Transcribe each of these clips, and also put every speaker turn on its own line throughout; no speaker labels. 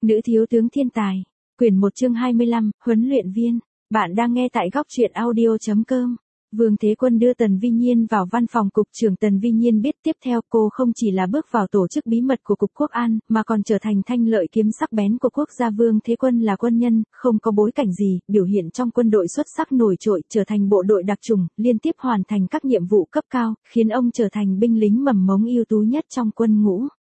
Nữ thiếu tướng thiên tài. Quyển 1 chương 25, huấn luyện viên. Bạn đang nghe tại góc truyện audio.com. Vương Thế Quân đưa Tần Vi Nhiên vào văn phòng cục trưởng. Tần Vi Nhiên biết tiếp theo cô không chỉ là bước vào tổ chức bí mật của Cục Quốc an, mà còn trở thành thanh lợi kiếm sắc bén của quốc gia. Vương Thế Quân là quân nhân, không có bối cảnh gì, biểu hiện trong quân đội xuất sắc nổi trội, trở thành bộ đội đặc chủng, liên tiếp hoàn thành các nhiệm vụ cấp cao, khiến ông trở thành binh lính mầm mống ưu tú nhất trong quân ngũ.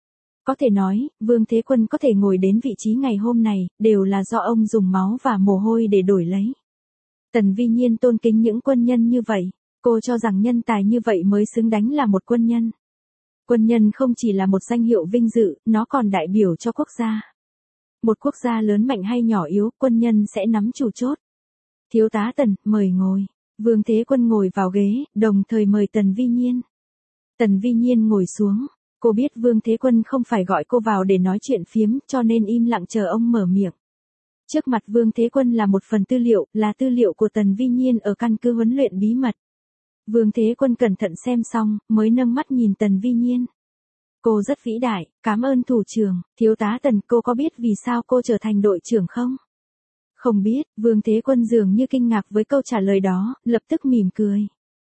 Có thể nói, Vương Thế Quân có thể ngồi đến vị trí ngày hôm này, đều là do ông dùng máu và mồ hôi để đổi lấy. Tần Vi Nhiên tôn kính những quân nhân như vậy, cô cho rằng nhân tài như vậy mới xứng đáng là một quân nhân. Quân nhân không chỉ là một danh hiệu vinh dự, nó còn đại biểu cho quốc gia. Một quốc gia lớn mạnh hay nhỏ yếu, quân nhân sẽ nắm chủ chốt. Thiếu tá Tần, mời ngồi. Vương Thế Quân ngồi vào ghế, đồng thời mời Tần Vi Nhiên. Tần Vi Nhiên ngồi xuống. Cô biết Vương Thế Quân không phải gọi cô vào để nói chuyện phiếm, cho nên im lặng chờ ông mở miệng. Trước mặt Vương Thế Quân là một phần tư liệu, là tư liệu của Tần Vi Nhiên ở căn cứ huấn luyện bí mật. Vương Thế Quân cẩn thận xem xong, mới nâng mắt nhìn Tần Vi Nhiên. Cô rất vĩ đại, cảm ơn thủ trưởng. Thiếu tá Tần, cô có biết vì sao cô trở thành đội trưởng không? Không biết. Vương Thế Quân dường như kinh ngạc với câu trả lời đó, lập tức mỉm cười.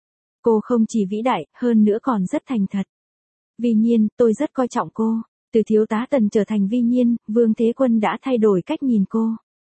Cô không chỉ vĩ đại, hơn nữa còn rất thành thật. Vi Nhiên, tôi rất coi trọng cô. Từ thiếu tá Tần trở thành Vi Nhiên, Vương Thế Quân đã thay đổi cách nhìn cô.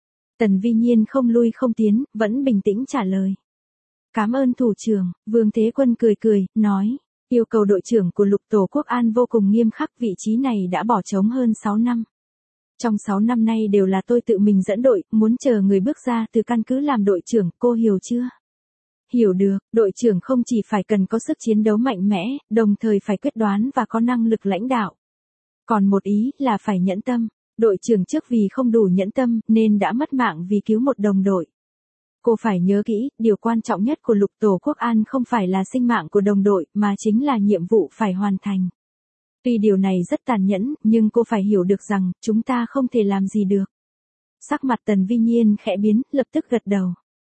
Tần Vi Nhiên không lui không tiến, vẫn bình tĩnh trả lời. Cảm ơn thủ trưởng. Vương Thế Quân cười cười, nói. Yêu cầu đội trưởng của lục tổ Quốc an vô cùng nghiêm khắc, vị trí này đã bỏ trống hơn 6 năm. Trong 6 năm nay đều là tôi tự mình dẫn đội, muốn chờ người bước ra từ căn cứ làm đội trưởng, cô hiểu chưa? Hiểu được, đội trưởng không chỉ phải cần có sức chiến đấu mạnh mẽ, đồng thời phải quyết đoán và có năng lực lãnh đạo. Còn một ý là phải nhẫn tâm. Đội trưởng trước vì không đủ nhẫn tâm nên đã mất mạng vì cứu một đồng đội. Cô phải nhớ kỹ, điều quan trọng nhất của lục tổ Quốc an không phải là sinh mạng của đồng đội mà chính là nhiệm vụ phải hoàn thành. Tuy điều này rất tàn nhẫn, nhưng cô phải hiểu được rằng chúng ta không thể làm gì được. Sắc mặt Tần Vi Nhiên khẽ biến, lập tức gật đầu.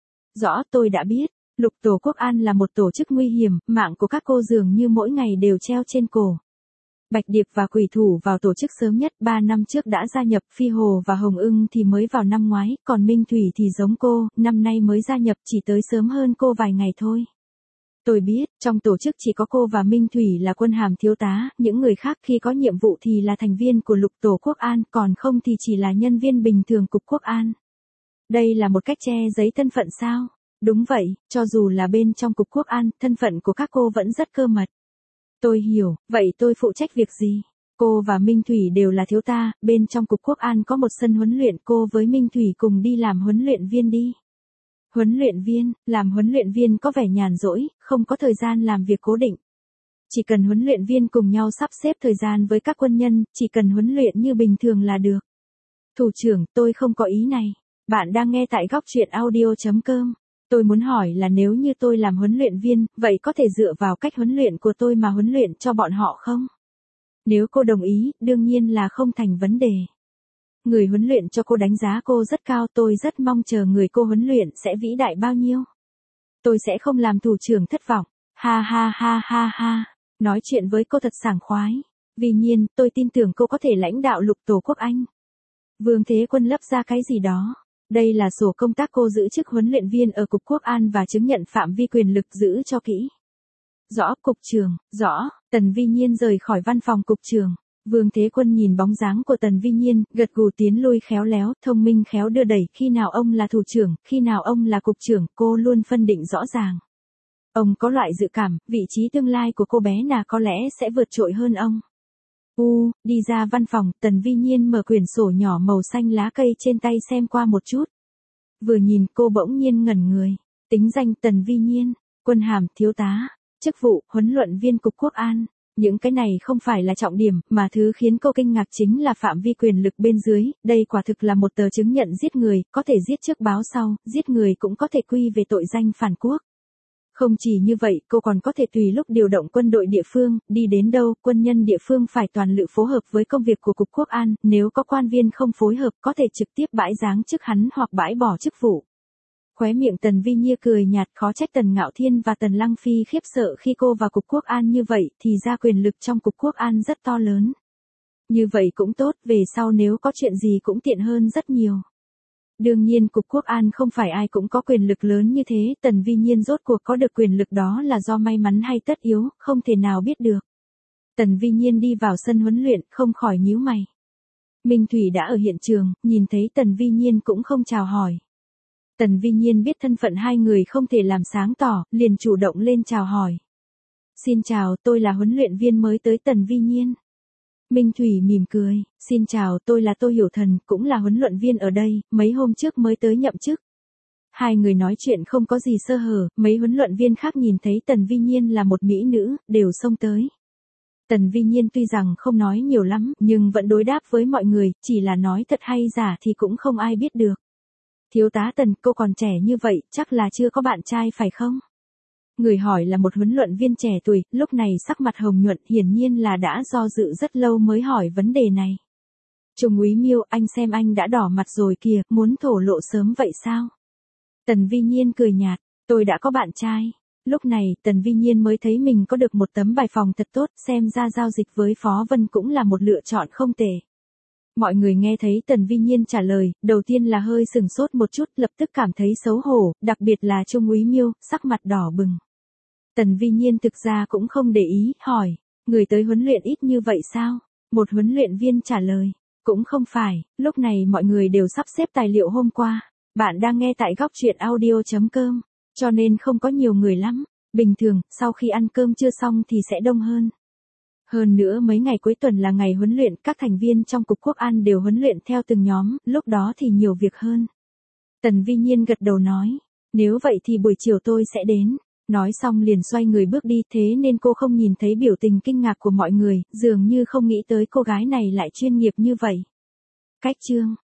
Rõ, tôi đã biết. Lục tổ Quốc an là một tổ chức nguy hiểm, mạng của các cô dường như mỗi ngày đều treo trên cổ. Bạch Điệp và Quỷ Thủ vào tổ chức sớm nhất 3 năm trước đã gia nhập, Phi Hồ và Hồng Ưng thì mới vào năm ngoái, còn Minh Thủy thì giống cô, năm nay mới gia nhập, chỉ tới sớm hơn cô vài ngày thôi. Tôi biết, trong tổ chức chỉ có cô và Minh Thủy là quân hàm thiếu tá, những người khác khi có nhiệm vụ thì là thành viên của lục tổ Quốc an, còn không thì chỉ là nhân viên bình thường Cục Quốc an. Đây là một cách che giấu thân phận sao? Đúng vậy, cho dù là bên trong Cục Quốc an, thân phận của các cô vẫn rất cơ mật. Tôi hiểu, vậy tôi phụ trách việc gì? Cô và Minh Thủy đều là thiếu tá, bên trong Cục Quốc an có một sân huấn luyện, cô với Minh Thủy cùng đi làm huấn luyện viên đi. Huấn luyện viên, làm huấn luyện viên có vẻ nhàn rỗi, không có thời gian làm việc cố định. Chỉ cần huấn luyện viên cùng nhau sắp xếp thời gian với các quân nhân, chỉ cần huấn luyện như bình thường là được. Thủ trưởng, tôi không có ý này. Bạn đang nghe tại góc truyện audio.com. Tôi muốn hỏi là nếu như tôi làm huấn luyện viên, vậy có thể dựa vào cách huấn luyện của tôi mà huấn luyện cho bọn họ không? Nếu cô đồng ý, đương nhiên là không thành vấn đề. Người huấn luyện cho cô đánh giá cô rất cao, tôi rất mong chờ người cô huấn luyện sẽ vĩ đại bao nhiêu. Tôi sẽ không làm thủ trưởng thất vọng. Ha ha ha ha ha. Nói chuyện với cô thật sảng khoái. Vi Nhiên, tôi tin tưởng cô có thể lãnh đạo lục tổ Quốc Anh. Vương Thế Quân lấp ra cái gì đó. Đây là sổ công tác cô giữ chức huấn luyện viên ở Cục Quốc an và chứng nhận phạm vi quyền lực, giữ cho kỹ. Rõ, cục trưởng, rõ. Tần Vi Nhiên rời khỏi văn phòng cục trưởng. Vương Thế Quân nhìn bóng dáng của Tần Vi Nhiên, gật gù tiến lui khéo léo, thông minh khéo đưa đẩy, khi nào ông là thủ trưởng, khi nào ông là cục trưởng, cô luôn phân định rõ ràng. Ông có loại dự cảm, vị trí tương lai của cô bé nào có lẽ sẽ vượt trội hơn ông. Đi ra văn phòng, Tần Vi Nhiên mở quyển sổ nhỏ màu xanh lá cây trên tay xem qua một chút. Vừa nhìn cô bỗng nhiên ngẩn người. Tính danh Tần Vi Nhiên, quân hàm thiếu tá, chức vụ huấn luyện viên Cục Quốc an. Những cái này không phải là trọng điểm, mà thứ khiến cô kinh ngạc chính là phạm vi quyền lực bên dưới. Đây quả thực là một tờ chứng nhận giết người, có thể giết trước báo sau, giết người cũng có thể quy về tội danh phản quốc. Không chỉ như vậy, cô còn có thể tùy lúc điều động quân đội địa phương, đi đến đâu, quân nhân địa phương phải toàn lực phối hợp với công việc của Cục Quốc an, nếu có quan viên không phối hợp có thể trực tiếp bãi giáng chức hắn hoặc bãi bỏ chức vụ. Khóe miệng Tần Vi Nhiên cười nhạt, khó trách Tần Ngạo Thiên và Tần Lăng Phi khiếp sợ khi cô vào Cục Quốc an như vậy, thì ra quyền lực trong Cục Quốc an rất to lớn. Như vậy cũng tốt, về sau nếu có chuyện gì cũng tiện hơn rất nhiều. Đương nhiên Cục Quốc an không phải ai cũng có quyền lực lớn như thế, Tần Vi Nhiên rốt cuộc có được quyền lực đó là do may mắn hay tất yếu, không thể nào biết được. Tần Vi Nhiên đi vào sân huấn luyện, không khỏi nhíu mày. Minh Thủy đã ở hiện trường, nhìn thấy Tần Vi Nhiên cũng không chào hỏi. Tần Vi Nhiên biết thân phận hai người không thể làm sáng tỏ, liền chủ động lên chào hỏi. Xin chào, tôi là huấn luyện viên mới tới Tần Vi Nhiên. Minh Thủy mỉm cười, xin chào, tôi là Tô Hiểu Thần, cũng là huấn luyện viên ở đây, mấy hôm trước mới tới nhậm chức. Hai người nói chuyện không có gì sơ hở, mấy huấn luyện viên khác nhìn thấy Tần Vi Nhiên là một mỹ nữ, đều xông tới. Tần Vi Nhiên tuy rằng không nói nhiều lắm, nhưng vẫn đối đáp với mọi người, chỉ là nói thật hay giả thì cũng không ai biết được. Thiếu tá Tần, cô còn trẻ như vậy, chắc là chưa có bạn trai phải không? Người hỏi là một huấn luyện viên trẻ tuổi, lúc này sắc mặt hồng nhuận, hiển nhiên là đã do dự rất lâu mới hỏi vấn đề này. Trung úy Miêu, anh xem anh đã đỏ mặt rồi kìa, muốn thổ lộ sớm vậy sao? Tần Vi Nhiên cười nhạt, tôi đã có bạn trai. Lúc này, Tần Vi Nhiên mới thấy mình có được một tấm bài phòng thật tốt, xem ra giao dịch với Phó Vân cũng là một lựa chọn không tệ. Mọi người nghe thấy Tần Vi Nhiên trả lời, đầu tiên là hơi sừng sốt một chút, lập tức cảm thấy xấu hổ, đặc biệt là Trung úy Miêu, sắc mặt đỏ bừng. Tần Vi Nhiên thực ra cũng không để ý, hỏi, người tới huấn luyện ít như vậy sao? Một huấn luyện viên trả lời, cũng không phải, lúc này mọi người đều sắp xếp tài liệu hôm qua. Bạn đang nghe tại góc truyện audio.com, cho nên không có nhiều người lắm. Bình thường, sau khi ăn cơm trưa xong thì sẽ đông hơn. Hơn nữa mấy ngày cuối tuần là ngày huấn luyện, các thành viên trong Cục Quốc an đều huấn luyện theo từng nhóm, lúc đó thì nhiều việc hơn. Tần Vi Nhiên gật đầu nói, nếu vậy thì buổi chiều tôi sẽ đến. Nói xong liền xoay người bước đi, thế nên cô không nhìn thấy biểu tình kinh ngạc của mọi người, dường như không nghĩ tới cô gái này lại chuyên nghiệp như vậy. Cách chương